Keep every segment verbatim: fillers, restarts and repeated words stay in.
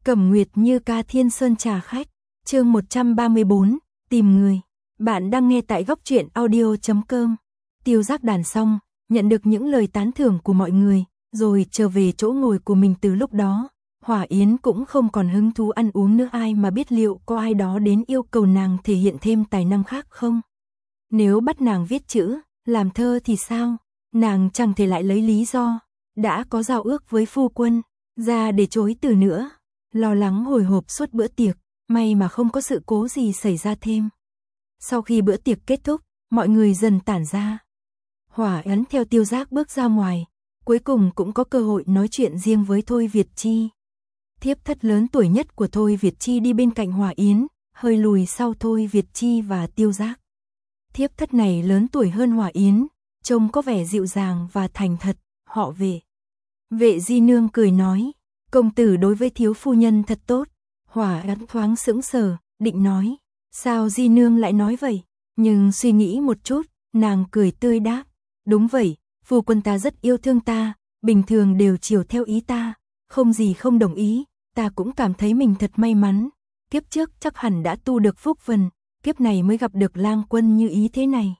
Cẩm Nguyệt Như ca Thiên Sơn trà khách, chương một trăm ba mươi bốn, tìm người. Bạn đang nghe tại góc truyện audio chấm com. Tiêu Giác đàn xong, nhận được những lời tán thưởng của mọi người, rồi trở về chỗ ngồi của mình. Từ lúc đó, Hỏa Yến cũng không còn hứng thú ăn uống nữa. Ai mà biết liệu có ai đó đến yêu cầu nàng thể hiện thêm tài năng khác không? Nếu bắt nàng viết chữ, làm thơ thì sao? Nàng chẳng thể lại lấy lý do đã có giao ước với phu quân ra để chối từ nữa. Lo lắng hồi hộp suốt bữa tiệc, may mà không có sự cố gì xảy ra thêm. Sau khi bữa tiệc kết thúc, mọi người dần tản ra. Hỏa Yến theo Tiêu Giác bước ra ngoài, cuối cùng cũng có cơ hội nói chuyện riêng với Thôi Việt Chi. Thiếp thất lớn tuổi nhất của Thôi Việt Chi đi bên cạnh Hỏa Yến, hơi lùi sau Thôi Việt Chi và Tiêu Giác. Thiếp thất này lớn tuổi hơn Hỏa Yến, trông có vẻ dịu dàng và thành thật. Họ Vệ. Vệ Di Nương cười nói, công tử đối với thiếu phu nhân thật tốt. Hỏa Yến thoáng sững sờ, định nói, sao Di Nương lại nói vậy? Nhưng suy nghĩ một chút, nàng cười tươi đáp, đúng vậy, phu quân ta rất yêu thương ta, bình thường đều chiều theo ý ta, không gì không đồng ý, ta cũng cảm thấy mình thật may mắn. Kiếp trước chắc hẳn đã tu được phúc phần, kiếp này mới gặp được lang quân như ý thế này.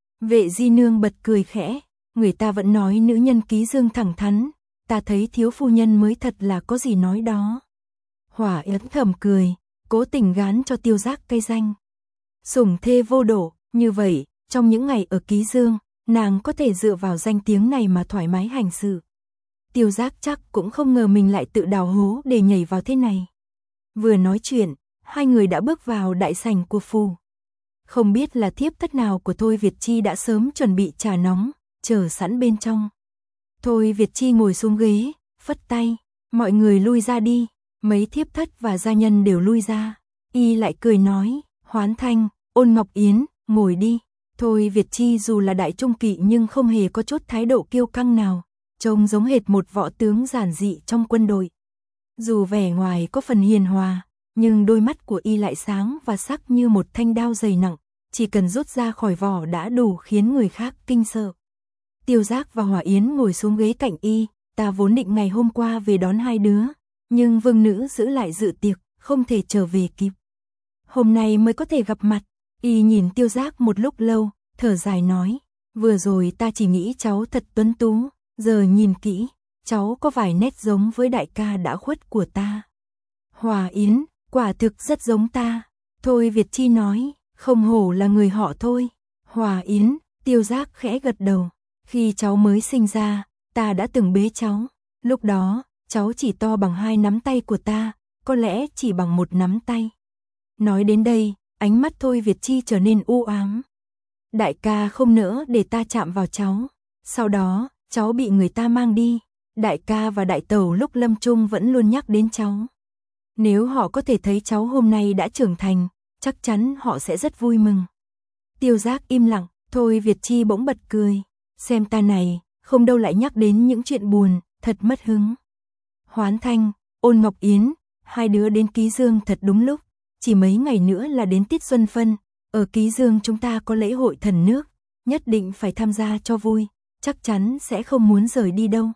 Vệ Di Nương bật cười khẽ, người ta vẫn nói nữ nhân ký dương thẳng thắn, ta thấy thiếu phu nhân mới thật là có gì nói đó. Hỏa Yến thầm cười, cố tình gán cho Tiêu Giác cây danh sủng thê vô độ. Như vậy, trong những ngày ở ký dương, nàng có thể dựa vào danh tiếng này mà thoải mái hành sự. Tiêu Giác chắc cũng không ngờ mình lại tự đào hố để nhảy vào thế này. Vừa nói chuyện, hai người đã bước vào đại sảnh của phủ. Không biết là thiếp thất nào của Thôi Việt Chi đã sớm chuẩn bị trà nóng, chờ sẵn bên trong. Thôi Việt Chi ngồi xuống ghế, phất tay, mọi người lui ra đi. Mấy thiếp thất và gia nhân đều lui ra. Y lại cười nói, Hoán Thanh, Ôn Ngọc Yến, ngồi đi. Thôi Việt Chi dù là đại trung kỵ nhưng không hề có chút thái độ kiêu căng nào, trông giống hệt một võ tướng giản dị trong quân đội. Dù vẻ ngoài có phần hiền hòa, nhưng đôi mắt của Y lại sáng và sắc như một thanh đao dày nặng, chỉ cần rút ra khỏi vỏ đã đủ khiến người khác kinh sợ. Tiêu Giác và Hỏa Yến ngồi xuống ghế cạnh Y, ta vốn định ngày hôm qua về đón hai đứa, nhưng vương nữ giữ lại dự tiệc, không thể trở về kịp. Hôm nay mới có thể gặp mặt. Y nhìn Tiêu Giác một lúc lâu, thở dài nói, vừa rồi ta chỉ nghĩ cháu thật tuấn tú, giờ nhìn kỹ, cháu có vài nét giống với đại ca đã khuất của ta. Hỏa Yến, quả thực rất giống ta. Thôi Việt Chi nói, không hổ là người họ Thôi. Hỏa Yến, Tiêu Giác khẽ gật đầu, khi cháu mới sinh ra, ta đã từng bế cháu, lúc đó, cháu chỉ to bằng hai nắm tay của ta, có lẽ chỉ bằng một nắm tay. Nói đến đây, ánh mắt Thôi Việt Chi trở nên u ám. Đại ca không nỡ để ta chạm vào cháu. Sau đó, cháu bị người ta mang đi. Đại ca và đại tẩu lúc lâm chung vẫn luôn nhắc đến cháu. Nếu họ có thể thấy cháu hôm nay đã trưởng thành, chắc chắn họ sẽ rất vui mừng. Tiêu Giác im lặng, Thôi Việt Chi bỗng bật cười. Xem ta này, không đâu lại nhắc đến những chuyện buồn, thật mất hứng. Hoán Thanh, Ôn Ngọc Yến, hai đứa đến Ký Dương thật đúng lúc, chỉ mấy ngày nữa là đến tiết xuân phân, ở Ký Dương chúng ta có lễ hội thần nước, nhất định phải tham gia cho vui, chắc chắn sẽ không muốn rời đi đâu.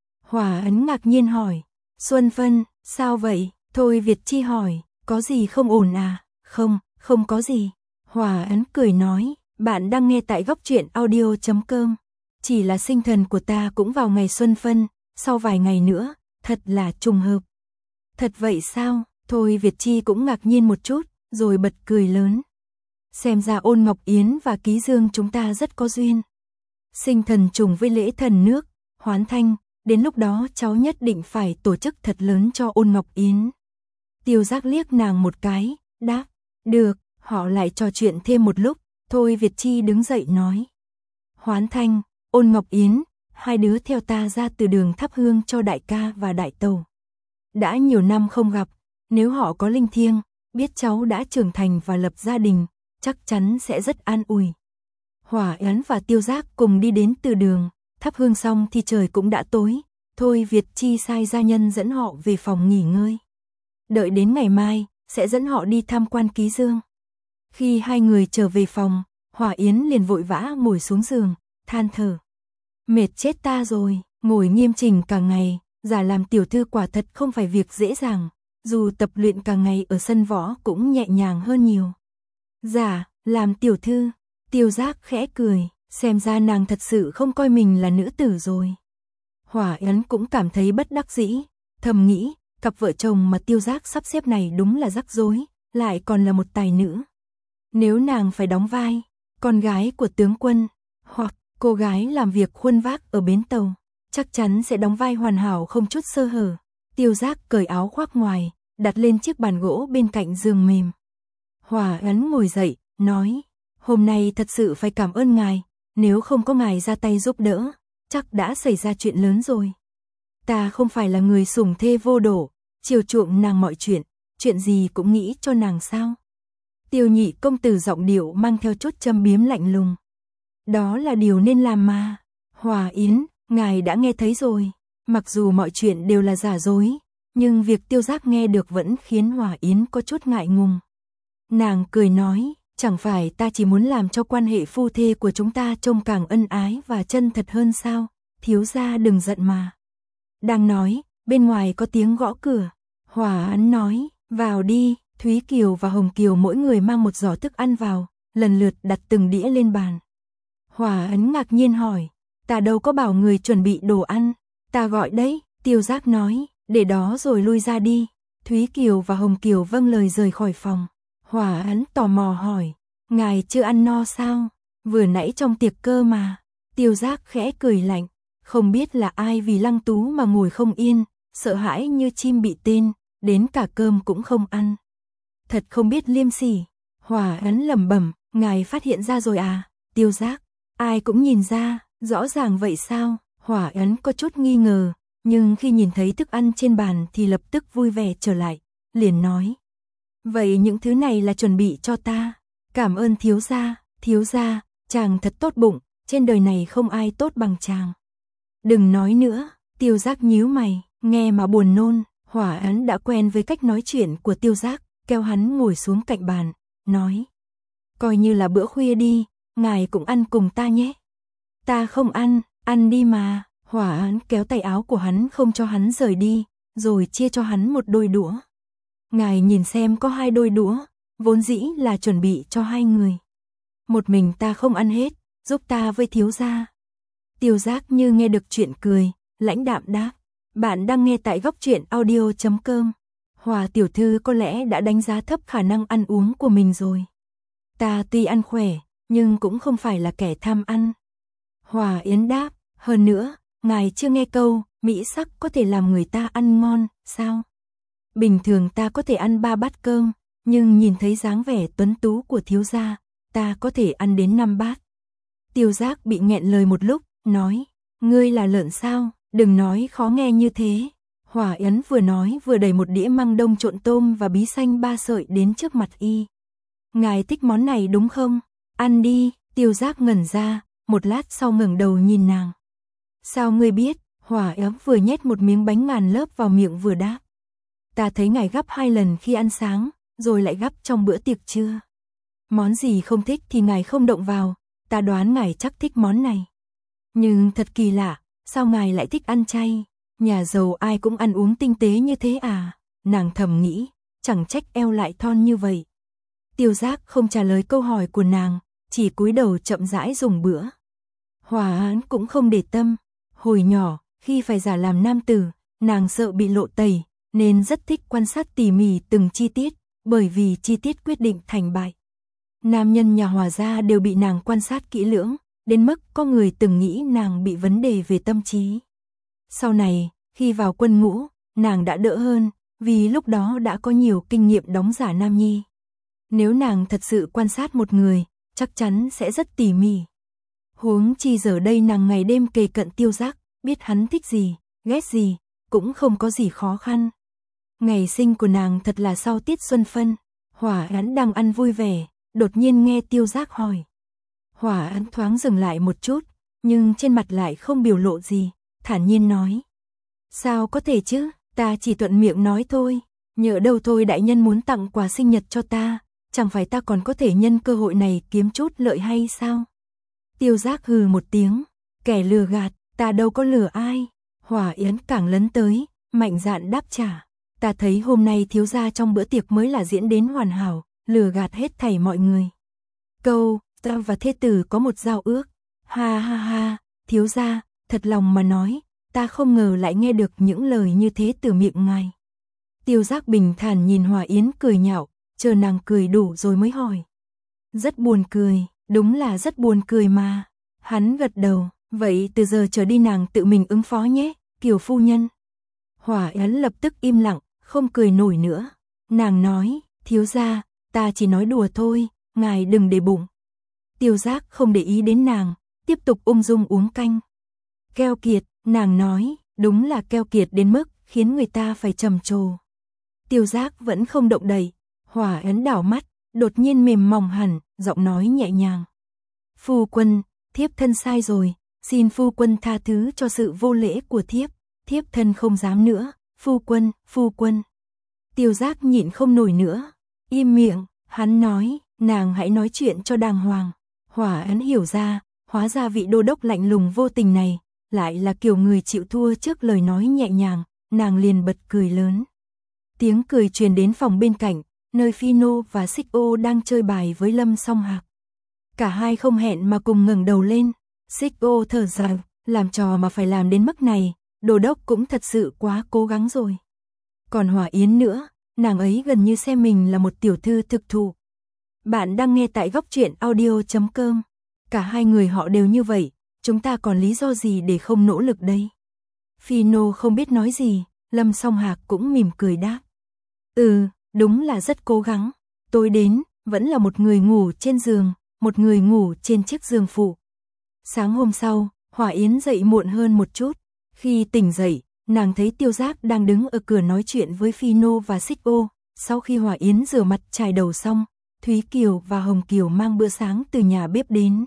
Hỏa Yến ngạc nhiên hỏi, xuân phân, sao vậy? Thôi Việt Chi hỏi, có gì không ổn à? Không, không có gì. Hỏa Yến cười nói, bạn đang nghe tại góc truyện audio chấm com. Chỉ là sinh thần của ta cũng vào ngày xuân phân, sau vài ngày nữa, thật là trùng hợp. Thật vậy sao? Thôi Việt Chi cũng ngạc nhiên một chút, rồi bật cười lớn. Xem ra Ôn Ngọc Yến và Ký Dương chúng ta rất có duyên. Sinh thần trùng với lễ thần nước, Hoán Thanh, đến lúc đó cháu nhất định phải tổ chức thật lớn cho Ôn Ngọc Yến. Tiêu Giác liếc nàng một cái, đáp, được. Họ lại trò chuyện thêm một lúc, Thôi Việt Chi đứng dậy nói. Hoán Thanh, Ôn Ngọc Yến, hai đứa theo ta ra từ đường thắp hương cho đại ca và đại tẩu. Đã nhiều năm không gặp, nếu họ có linh thiêng, biết cháu đã trưởng thành và lập gia đình, chắc chắn sẽ rất an ủi. Hỏa Yến và Tiêu Giác cùng đi đến từ đường, thắp hương xong thì trời cũng đã tối, Thôi Việt Chi sai gia nhân dẫn họ về phòng nghỉ ngơi. Đợi đến ngày mai, sẽ dẫn họ đi tham quan Ký Dương. Khi hai người trở về phòng, Hỏa Yến liền vội vã ngồi xuống giường, than thở. Mệt chết ta rồi, ngồi nghiêm chỉnh cả ngày, giả làm tiểu thư quả thật không phải việc dễ dàng, dù tập luyện cả ngày ở sân võ cũng nhẹ nhàng hơn nhiều. Dạ, làm tiểu thư, Tiêu Giác khẽ cười, xem ra nàng thật sự không coi mình là nữ tử rồi. Hỏa Yến cũng cảm thấy bất đắc dĩ, thầm nghĩ, cặp vợ chồng mà Tiêu Giác sắp xếp này đúng là rắc rối, lại còn là một tài nữ. Nếu nàng phải đóng vai con gái của tướng quân, hoặc cô gái làm việc khuân vác ở bến tàu, chắc chắn sẽ đóng vai hoàn hảo không chút sơ hở. Tiêu Giác cởi áo khoác ngoài, đặt lên chiếc bàn gỗ bên cạnh giường mềm. Hỏa Yến ngồi dậy, nói, hôm nay thật sự phải cảm ơn ngài, nếu không có ngài ra tay giúp đỡ, chắc đã xảy ra chuyện lớn rồi. Ta không phải là người sủng thê vô độ, chiều chuộng nàng mọi chuyện, chuyện gì cũng nghĩ cho nàng sao. Tiêu Nhị công tử giọng điệu mang theo chút châm biếm lạnh lùng. Đó là điều nên làm mà. Hỏa Yến, ngài đã nghe thấy rồi, mặc dù mọi chuyện đều là giả dối, nhưng việc Tiêu Giác nghe được vẫn khiến Hỏa Yến có chút ngại ngùng. Nàng cười nói, chẳng phải ta chỉ muốn làm cho quan hệ phu thê của chúng ta trông càng ân ái và chân thật hơn sao, thiếu gia đừng giận mà. Đang nói, bên ngoài có tiếng gõ cửa. Hỏa Yến nói, vào đi. Thúy Kiều và Hồng Kiều mỗi người mang một giỏ thức ăn vào, lần lượt đặt từng đĩa lên bàn. Hỏa Yến ngạc nhiên hỏi, ta đâu có bảo người chuẩn bị đồ ăn, ta gọi đấy. Tiêu Giác nói, để đó rồi lui ra đi. Thúy Kiều và Hồng Kiều vâng lời rời khỏi phòng. Hỏa Yến tò mò hỏi, ngài chưa ăn no sao, vừa nãy trong tiệc cơ mà. Tiêu Giác khẽ cười lạnh, không biết là ai vì Lăng Tú mà ngồi không yên, sợ hãi như chim bị tên, đến cả cơm cũng không ăn. Thật không biết liêm sỉ. Hỏa Yến lẩm bẩm, ngài phát hiện ra rồi à? Tiêu Giác, ai cũng nhìn ra, rõ ràng vậy sao? Hỏa Yến có chút nghi ngờ, nhưng khi nhìn thấy thức ăn trên bàn thì lập tức vui vẻ trở lại, liền nói, vậy những thứ này là chuẩn bị cho ta. Cảm ơn thiếu gia. Thiếu gia, chàng thật tốt bụng, trên đời này không ai tốt bằng chàng. Đừng nói nữa. Tiêu Giác nhíu mày, nghe mà buồn nôn. Hỏa Yến đã quen với cách nói chuyện của Tiêu Giác, kéo hắn ngồi xuống cạnh bàn, nói, coi như là bữa khuya đi, ngài cũng ăn cùng ta nhé. Ta không ăn, ăn đi mà. Hỏa Yến kéo tay áo của hắn không cho hắn rời đi, rồi chia cho hắn một đôi đũa. Ngài nhìn xem, có hai đôi đũa, vốn dĩ là chuẩn bị cho hai người. Một mình ta không ăn hết, giúp ta với thiếu gia. Tiêu Giác như nghe được chuyện cười, lãnh đạm đáp, bạn đang nghe tại góc truyện audio chấm com. Hỏa tiểu thư có lẽ đã đánh giá thấp khả năng ăn uống của mình rồi. Ta tuy ăn khỏe, nhưng cũng không phải là kẻ tham ăn. Hỏa Yến đáp, hơn nữa, ngài chưa nghe câu, mỹ sắc có thể làm người ta ăn ngon, sao? Bình thường ta có thể ăn ba bát cơm, nhưng nhìn thấy dáng vẻ tuấn tú của thiếu gia, ta có thể ăn đến năm bát. Tiêu Giác bị nghẹn lời một lúc, nói, ngươi là lợn sao, đừng nói khó nghe như thế. Hỏa Yến vừa nói vừa đẩy một đĩa măng đông trộn tôm và bí xanh ba sợi đến trước mặt y. Ngài thích món này đúng không? Ăn đi. Tiêu Giác ngẩn ra, một lát sau ngẩng đầu nhìn nàng. Sao ngươi biết? Hỏa Yến vừa nhét một miếng bánh ngàn lớp vào miệng vừa đáp. Ta thấy ngài gắp hai lần khi ăn sáng, rồi lại gắp trong bữa tiệc trưa. Món gì không thích thì ngài không động vào, ta đoán ngài chắc thích món này. Nhưng thật kỳ lạ, sao ngài lại thích ăn chay? Nhà giàu ai cũng ăn uống tinh tế như thế à? Nàng thầm nghĩ, chẳng trách eo lại thon như vậy. Tiêu Giác không trả lời câu hỏi của nàng, chỉ cúi đầu chậm rãi dùng bữa. Hỏa Yến cũng không để tâm. Hồi nhỏ, khi phải giả làm nam tử, nàng sợ bị lộ tẩy, nên rất thích quan sát tỉ mỉ từng chi tiết, bởi vì chi tiết quyết định thành bại. Nam nhân nhà Hỏa gia đều bị nàng quan sát kỹ lưỡng, đến mức có người từng nghĩ nàng bị vấn đề về tâm trí. Sau này, khi vào quân ngũ, nàng đã đỡ hơn, vì lúc đó đã có nhiều kinh nghiệm đóng giả nam nhi. Nếu nàng thật sự quan sát một người, chắc chắn sẽ rất tỉ mỉ. Huống chi giờ đây nàng ngày đêm kề cận Tiêu Giác, biết hắn thích gì, ghét gì, cũng không có gì khó khăn. Ngày sinh của nàng thật là sau tiết xuân phân. Hỏa Yến đang ăn vui vẻ, đột nhiên nghe Tiêu Giác hỏi. Hỏa Yến thoáng dừng lại một chút, nhưng trên mặt lại không biểu lộ gì, thản nhiên nói. Sao có thể chứ, ta chỉ thuận miệng nói thôi, nhỡ đâu thôi đại nhân muốn tặng quà sinh nhật cho ta, chẳng phải ta còn có thể nhân cơ hội này kiếm chút lợi hay sao? Tiêu Giác hừ một tiếng, kẻ lừa gạt, ta đâu có lừa ai. Hỏa Yến càng lấn tới, mạnh dạn đáp trả. ta thấy hôm nay thiếu gia trong bữa tiệc mới là diễn đến hoàn hảo, lừa gạt hết thảy mọi người. Câu, ta và thê tử có một giao ước. Ha ha ha, thiếu gia, thật lòng mà nói, ta không ngờ lại nghe được những lời như thế từ miệng ngài. Tiêu Giác bình thản nhìn Hòa Yến cười nhạo, chờ nàng cười đủ rồi mới hỏi. Rất buồn cười, đúng là rất buồn cười mà. Hắn gật đầu, vậy từ giờ trở đi nàng tự mình ứng phó nhé, Kiều phu nhân. Hòa Yến lập tức im lặng, không cười nổi nữa. Nàng nói, thiếu gia, ta chỉ nói đùa thôi, ngài đừng để bụng. Tiêu Giác không để ý đến nàng, tiếp tục ung dung uống canh. Keo kiệt, nàng nói, đúng là keo kiệt đến mức khiến người ta phải trầm trồ. Tiêu Giác vẫn không động đậy, Hòa Yến đảo mắt, đột nhiên mềm mỏng hẳn, giọng nói nhẹ nhàng. Phu quân, thiếp thân sai rồi, xin phu quân tha thứ cho sự vô lễ của thiếp, thiếp thân không dám nữa, phu quân, phu quân. Tiêu Giác nhịn không nổi nữa, im miệng, hắn nói, nàng hãy nói chuyện cho đàng hoàng. Hòa Yến hiểu ra, hóa ra vị đô đốc lạnh lùng vô tình này, lại là kiểu người chịu thua trước lời nói nhẹ nhàng, nàng liền bật cười lớn. Tiếng cười truyền đến phòng bên cạnh, nơi Phi Nô và Xích Ô đang chơi bài với Lâm Song Hạc. Cả hai không hẹn mà cùng ngẩng đầu lên, Xích Ô thở dài, làm trò mà phải làm đến mức này, đô đốc cũng thật sự quá cố gắng rồi. Còn Hòa Yến nữa, nàng ấy gần như xem mình là một tiểu thư thực thụ. Bạn đang nghe tại góc truyện audio chấm com. Cả hai người họ đều như vậy, chúng ta còn lý do gì để không nỗ lực đây? Phi Nô không biết nói gì, Lâm Song Hạc cũng mỉm cười đáp. Ừ, đúng là rất cố gắng. Tối đến, vẫn là một người ngủ trên giường, một người ngủ trên chiếc giường phụ. Sáng hôm sau, Hòa Yến dậy muộn hơn một chút. Khi tỉnh dậy, nàng thấy Tiêu Giác đang đứng ở cửa nói chuyện với Phi Nô và Xích Ô. Sau khi Hòa Yến rửa mặt chải đầu xong, Thúy Kiều và Hồng Kiều mang bữa sáng từ nhà bếp đến.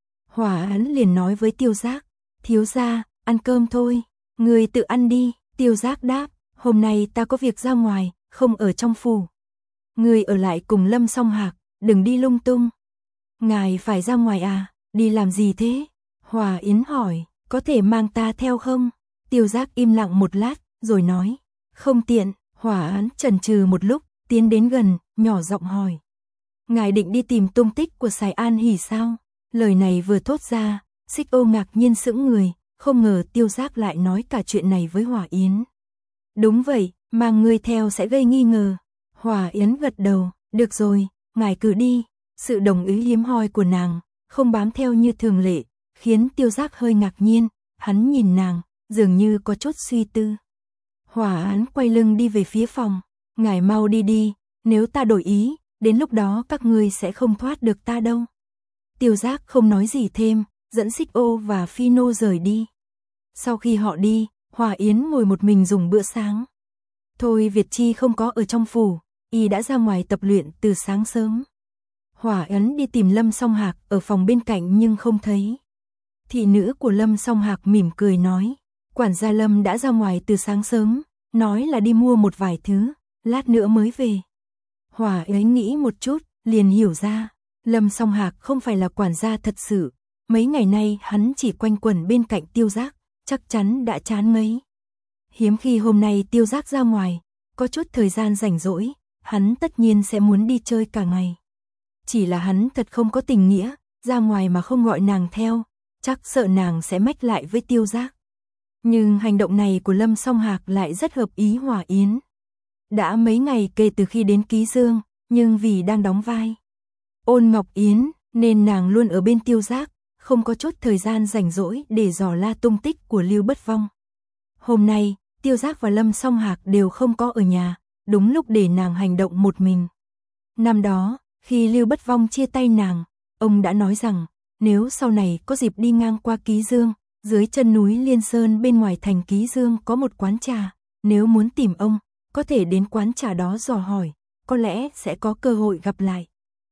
Hòa Yến liền nói với Tiêu Giác, thiếu gia, ăn cơm thôi, người tự ăn đi. Tiêu Giác đáp, hôm nay ta có việc ra ngoài, không ở trong phủ. Người ở lại cùng Lâm Song Hạc, đừng đi lung tung. Ngài phải ra ngoài à, đi làm gì thế? Hòa Yến hỏi, có thể mang ta theo không? Tiêu Giác im lặng một lát, rồi nói, không tiện. Hòa Yến chần chừ một lúc, tiến đến gần, nhỏ giọng hỏi. Ngài định đi tìm tung tích của Sài An Hỷ sao? Lời này vừa thốt ra, Xích Ô ngạc nhiên sững người, không ngờ Tiêu Giác lại nói cả chuyện này với Hòa Yến. Đúng vậy, mang ngươi theo sẽ gây nghi ngờ. Hòa Yến gật đầu, được rồi, ngài cứ đi. Sự đồng ý hiếm hoi của nàng, không bám theo như thường lệ, khiến Tiêu Giác hơi ngạc nhiên, hắn nhìn nàng, dường như có chút suy tư. Hòa Yến quay lưng đi về phía phòng, ngài mau đi đi, nếu ta đổi ý, đến lúc đó các ngươi sẽ không thoát được ta đâu. Tiêu Giác không nói gì thêm, dẫn Xích Ô và Phi Nô rời đi. Sau khi họ đi, Hòa Yến ngồi một mình dùng bữa sáng. Thôi Việt Chi không có ở trong phủ, y đã ra ngoài tập luyện từ sáng sớm. Hòa Yến đi tìm Lâm Song Hạc ở phòng bên cạnh nhưng không thấy. Thị nữ của Lâm Song Hạc mỉm cười nói, quản gia Lâm đã ra ngoài từ sáng sớm, nói là đi mua một vài thứ, lát nữa mới về. Hòa Yến nghĩ một chút, liền hiểu ra, Lâm Song Hạc không phải là quản gia thật sự, mấy ngày nay hắn chỉ quanh quẩn bên cạnh Tiêu Giác, chắc chắn đã chán ngấy. Hiếm khi hôm nay Tiêu Giác ra ngoài, có chút thời gian rảnh rỗi, hắn tất nhiên sẽ muốn đi chơi cả ngày. Chỉ là hắn thật không có tình nghĩa, ra ngoài mà không gọi nàng theo, chắc sợ nàng sẽ mách lại với Tiêu Giác. Nhưng hành động này của Lâm Song Hạc lại rất hợp ý Hòa Yến. Đã mấy ngày kể từ khi đến Ký Dương, nhưng vì đang đóng vai Ôn Ngọc Yến, nên nàng luôn ở bên Tiêu Giác, không có chút thời gian rảnh rỗi để dò la tung tích của Lưu Bất Vong. Hôm nay, Tiêu Giác và Lâm Song Hạc đều không có ở nhà, đúng lúc để nàng hành động một mình. Năm đó, khi Lưu Bất Vong chia tay nàng, ông đã nói rằng, nếu sau này có dịp đi ngang qua Ký Dương, dưới chân núi Liên Sơn bên ngoài thành Ký Dương có một quán trà, nếu muốn tìm ông, có thể đến quán trà đó dò hỏi, có lẽ sẽ có cơ hội gặp lại.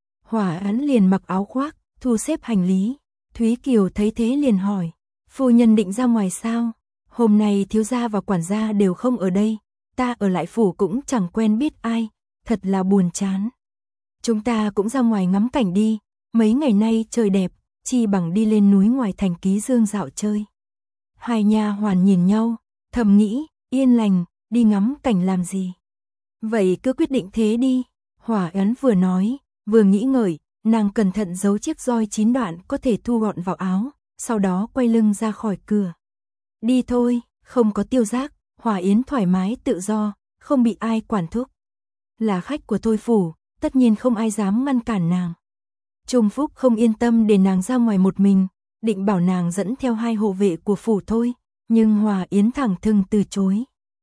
Hòa Yến liền mặc áo khoác, thu xếp hành lý. Thúy Kiều thấy thế liền hỏi, phu nhân định ra ngoài sao? Hôm nay thiếu gia và quản gia đều không ở đây, ta ở lại phủ cũng chẳng quen biết ai, thật là buồn chán. Chúng ta cũng ra ngoài ngắm cảnh đi, mấy ngày nay trời đẹp, chi bằng đi lên núi ngoài thành Ký Dương dạo chơi. Hai nha hoàn nhìn nhau, thầm nghĩ, yên lành, đi ngắm cảnh làm gì? Vậy cứ quyết định thế đi. Hỏa Ấn vừa nói, vừa nghĩ ngợi, nàng cẩn thận giấu chiếc roi chín đoạn có thể thu gọn vào áo, sau đó quay lưng ra khỏi cửa. Đi thôi, không có Tiêu Giác, Hỏa Yến thoải mái tự do, không bị ai quản thúc. Là khách của Thôi phủ, tất nhiên không ai dám ngăn cản nàng. Trung Phúc không yên tâm để nàng ra ngoài một mình, định bảo nàng dẫn theo hai hộ vệ của phủ Thôi, nhưng Hỏa Yến thẳng thừng từ chối.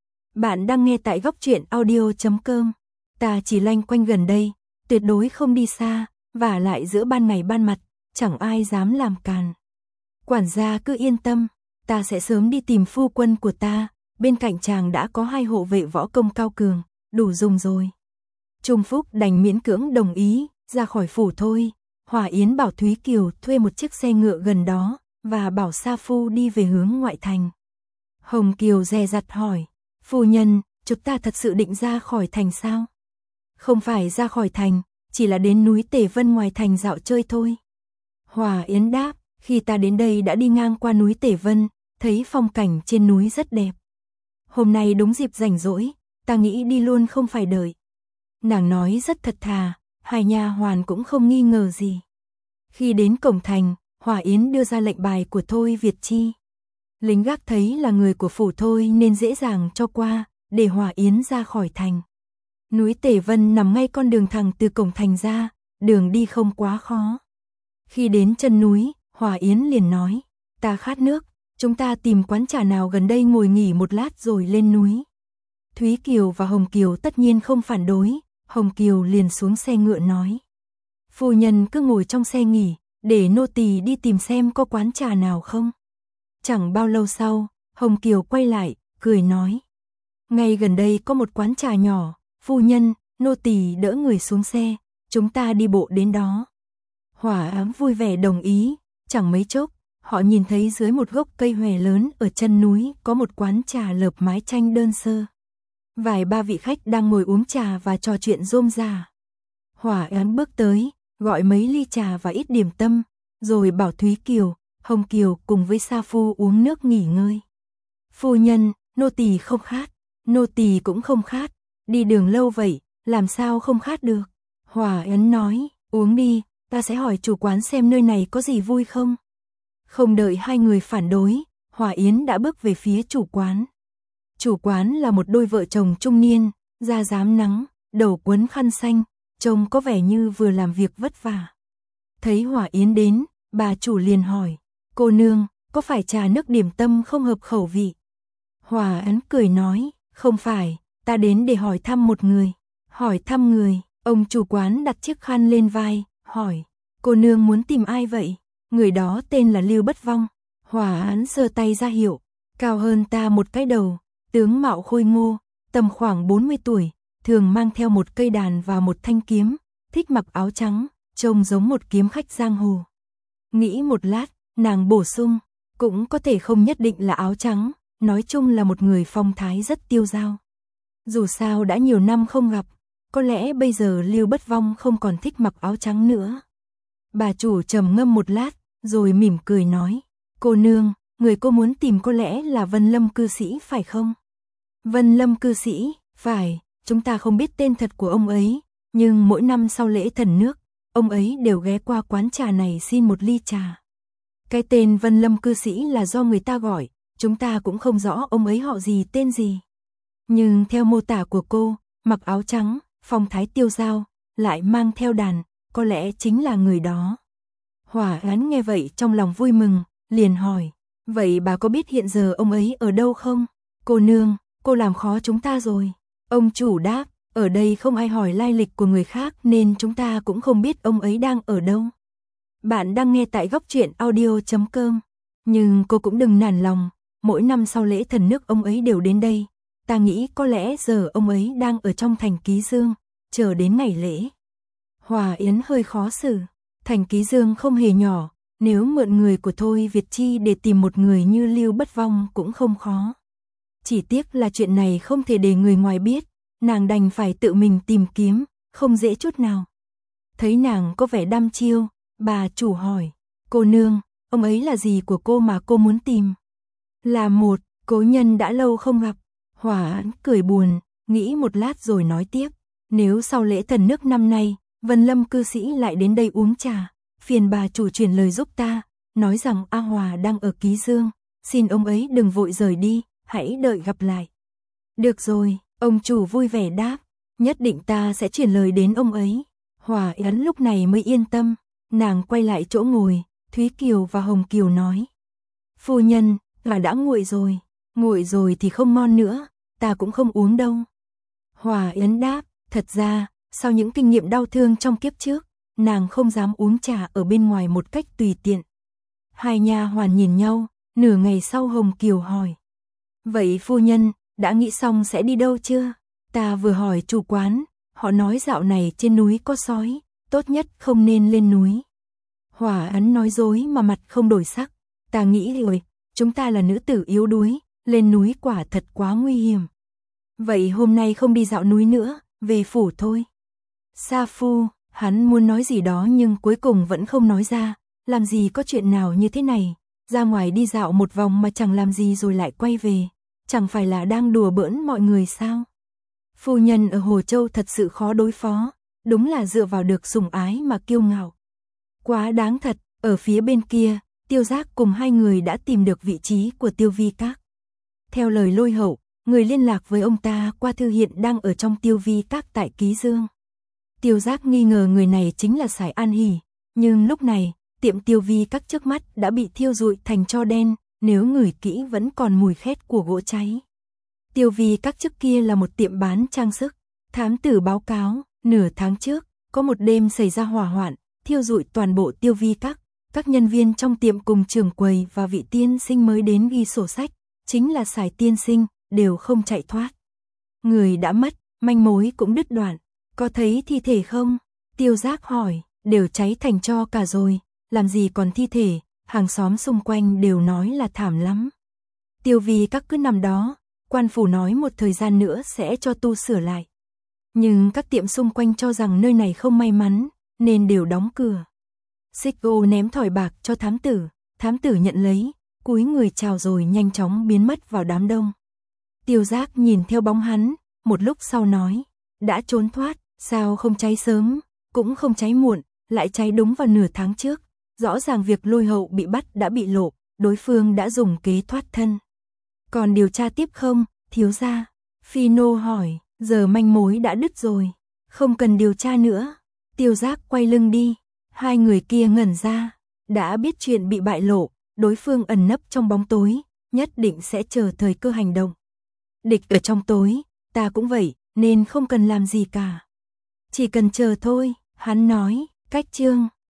Bạn đang nghe tại góc truyện audio chấm com. Ta chỉ loanh quanh gần đây, tuyệt đối không đi xa, và lại giữa ban ngày ban mặt, chẳng ai dám làm càn. Quản gia cứ yên tâm, ta sẽ sớm đi tìm phu quân của ta, bên cạnh chàng đã có hai hộ vệ võ công cao cường, đủ dùng rồi. Trung Phúc đành miễn cưỡng đồng ý, ra khỏi phủ Thôi. Hỏa Yến bảo Thúy Kiều thuê một chiếc xe ngựa gần đó, và bảo Sa Phu đi về hướng ngoại thành. Hồng Kiều dè dặt hỏi, phu nhân, chúng ta thật sự định ra khỏi thành sao? Không phải ra khỏi thành, chỉ là đến núi Tề Vân ngoài thành dạo chơi thôi. Hỏa Yến đáp, khi ta đến đây đã đi ngang qua núi Tề Vân, thấy phong cảnh trên núi rất đẹp. Hôm nay đúng dịp rảnh rỗi, ta nghĩ đi luôn không phải đợi. Nàng nói rất thật thà, hai nha hoàn cũng không nghi ngờ gì. Khi đến cổng thành, Hỏa Yến đưa ra lệnh bài của Thôi Việt Chi. Lính gác thấy là người của phủ Thôi nên dễ dàng cho qua, để Hỏa Yến ra khỏi thành. Núi Tề Vân nằm ngay con đường thẳng từ cổng thành ra, đường đi không quá khó. Khi đến chân núi, Hỏa Yến liền nói, ta khát nước, chúng ta tìm quán trà nào gần đây ngồi nghỉ một lát rồi lên núi. Thúy Kiều và Hồng Kiều tất nhiên không phản đối, Hồng Kiều liền xuống xe ngựa nói. Phu nhân cứ ngồi trong xe nghỉ, để nô tỳ đi tìm xem có quán trà nào không. Chẳng bao lâu sau, Hồng Kiều quay lại, cười nói. Ngay gần đây có một quán trà nhỏ, phu nhân, nô tỳ đỡ người xuống xe, chúng ta đi bộ đến đó. Hỏa Ám vui vẻ đồng ý, chẳng mấy chốc, họ nhìn thấy dưới một gốc cây hòe lớn ở chân núi có một quán trà lợp mái tranh đơn sơ. Vài ba vị khách đang ngồi uống trà và trò chuyện rôm rả. Hỏa Ám bước tới, gọi mấy ly trà và ít điểm tâm, rồi bảo Thúy Kiều, Hồng Kiều cùng với Sa Phu uống nước nghỉ ngơi. Phu nhân, nô tỳ không khát, nô tỳ cũng không khát, đi đường lâu vậy, làm sao không khát được. Hỏa Ấn nói, uống đi, ta sẽ hỏi chủ quán xem nơi này có gì vui không. Không đợi hai người phản đối, Hỏa Yến đã bước về phía chủ quán. Chủ quán là một đôi vợ chồng trung niên, da rám nắng, đầu quấn khăn xanh, trông có vẻ như vừa làm việc vất vả. Thấy Hỏa Yến đến, bà chủ liền hỏi, cô nương, có phải trà nước điểm tâm không hợp khẩu vị? Hỏa Yến cười nói, không phải, ta đến để hỏi thăm một người. Hỏi thăm người, ông chủ quán đặt chiếc khăn lên vai, hỏi, cô nương muốn tìm ai vậy? Người đó tên là Lưu Bất Vong. Hỏa Yến giơ tay ra hiệu, cao hơn ta một cái đầu, tướng mạo khôi ngô, tầm khoảng bốn mươi tuổi, thường mang theo một cây đàn và một thanh kiếm, thích mặc áo trắng, trông giống một kiếm khách giang hồ. Nghĩ một lát, nàng bổ sung, cũng có thể không nhất định là áo trắng, nói chung là một người phong thái rất tiêu dao. Dù sao đã nhiều năm không gặp, có lẽ bây giờ Lưu Bất Vong không còn thích mặc áo trắng nữa. Bà chủ trầm ngâm một lát, rồi mỉm cười nói, cô nương, người cô muốn tìm có lẽ là Vân Lâm cư sĩ phải không? Vân Lâm cư sĩ, phải, chúng ta không biết tên thật của ông ấy, nhưng mỗi năm sau lễ thần nước, ông ấy đều ghé qua quán trà này xin một ly trà. Cái tên Vân Lâm cư sĩ là do người ta gọi, chúng ta cũng không rõ ông ấy họ gì tên gì. Nhưng theo mô tả của cô, mặc áo trắng, phong thái tiêu dao, lại mang theo đàn, có lẽ chính là người đó. Hỏa Án nghe vậy trong lòng vui mừng, liền hỏi, vậy bà có biết hiện giờ ông ấy ở đâu không? Cô nương, cô làm khó chúng ta rồi. Ông chủ đáp, ở đây không ai hỏi lai lịch của người khác nên chúng ta cũng không biết ông ấy đang ở đâu. Bạn đang nghe tại góc truyện audio chấm com. Nhưng cô cũng đừng nản lòng, mỗi năm sau lễ thần nước ông ấy đều đến đây. Ta nghĩ có lẽ giờ ông ấy đang ở trong thành Ký Dương, chờ đến ngày lễ. Hòa Yến hơi khó xử, thành Ký Dương không hề nhỏ, nếu mượn người của Thôi Việt Chi để tìm một người như Lưu Bất Vong cũng không khó. Chỉ tiếc là chuyện này không thể để người ngoài biết, nàng đành phải tự mình tìm kiếm, không dễ chút nào. Thấy nàng có vẻ đăm chiêu, bà chủ hỏi, cô nương, ông ấy là gì của cô mà cô muốn tìm? Là một cố nhân đã lâu không gặp. Hỏa Án cười buồn, nghĩ một lát rồi nói tiếp, nếu sau lễ thần nước năm nay, Vân Lâm cư sĩ lại đến đây uống trà, phiền bà chủ truyền lời giúp ta, nói rằng A Hòa đang ở Ký Dương, xin ông ấy đừng vội rời đi, hãy đợi gặp lại. Được rồi, ông chủ vui vẻ đáp, nhất định ta sẽ truyền lời đến ông ấy. Hòa Yến lúc này mới yên tâm, nàng quay lại chỗ ngồi, Thúy Kiều và Hồng Kiều nói. Phu nhân, là đã nguội rồi, nguội rồi thì không ngon nữa, ta cũng không uống đâu. Hòa Yến đáp, thật ra, sau những kinh nghiệm đau thương trong kiếp trước, nàng không dám uống trà ở bên ngoài một cách tùy tiện. Hai nha hoàn nhìn nhau, nửa ngày sau Hồng Kiều hỏi. Vậy phu nhân, đã nghĩ xong sẽ đi đâu chưa? Ta vừa hỏi chủ quán, họ nói dạo này trên núi có sói, tốt nhất không nên lên núi. Hòa Yến nói dối mà mặt không đổi sắc, ta nghĩ rồi, chúng ta là nữ tử yếu đuối, lên núi quả thật quá nguy hiểm. Vậy hôm nay không đi dạo núi nữa, về phủ thôi. Sa Phu, hắn muốn nói gì đó nhưng cuối cùng vẫn không nói ra, làm gì có chuyện nào như thế này, ra ngoài đi dạo một vòng mà chẳng làm gì rồi lại quay về, chẳng phải là đang đùa bỡn mọi người sao? Phu nhân ở Hồ Châu thật sự khó đối phó, đúng là dựa vào được sủng ái mà kiêu ngạo. Quá đáng thật, ở phía bên kia, Tiêu Giác cùng hai người đã tìm được vị trí của Tiêu Vi Các. Theo lời Lôi Hậu, người liên lạc với ông ta qua thư hiện đang ở trong Tiêu Vi Các tại Ký Dương. Tiêu Giác nghi ngờ người này chính là Sải An Hỷ, nhưng lúc này, tiệm Tiêu Vi Các trước mắt đã bị thiêu rụi thành tro đen, nếu ngửi kỹ vẫn còn mùi khét của gỗ cháy. Tiêu Vi Các trước kia là một tiệm bán trang sức, thám tử báo cáo, nửa tháng trước, có một đêm xảy ra hỏa hoạn, thiêu rụi toàn bộ Tiêu Vi Các, các nhân viên trong tiệm cùng trưởng quầy và vị tiên sinh mới đến ghi sổ sách, chính là Sải tiên sinh, đều không chạy thoát. Người đã mất, manh mối cũng đứt đoạn, có thấy thi thể không? Tiêu Giác hỏi, đều cháy thành tro cả rồi, làm gì còn thi thể, hàng xóm xung quanh đều nói là thảm lắm. Tiêu Vi Các cứ nằm đó, quan phủ nói một thời gian nữa sẽ cho tu sửa lại. Nhưng các tiệm xung quanh cho rằng nơi này không may mắn, nên đều đóng cửa. Xích-ô ném thỏi bạc cho thám tử, thám tử nhận lấy, cúi người chào rồi nhanh chóng biến mất vào đám đông. Tiêu Giác nhìn theo bóng hắn, một lúc sau nói, đã trốn thoát, sao không cháy sớm, cũng không cháy muộn, lại cháy đúng vào nửa tháng trước. Rõ ràng việc Lôi Hậu bị bắt đã bị lộ, đối phương đã dùng kế thoát thân. Còn điều tra tiếp không, thiếu gia? Phi Nô hỏi, giờ manh mối đã đứt rồi, không cần điều tra nữa. Tiêu Giác quay lưng đi, hai người kia ngẩn ra, đã biết chuyện bị bại lộ, đối phương ẩn nấp trong bóng tối, nhất định sẽ chờ thời cơ hành động. Địch ở trong tối, ta cũng vậy, nên không cần làm gì cả. Chỉ cần chờ thôi, hắn nói, cách chương.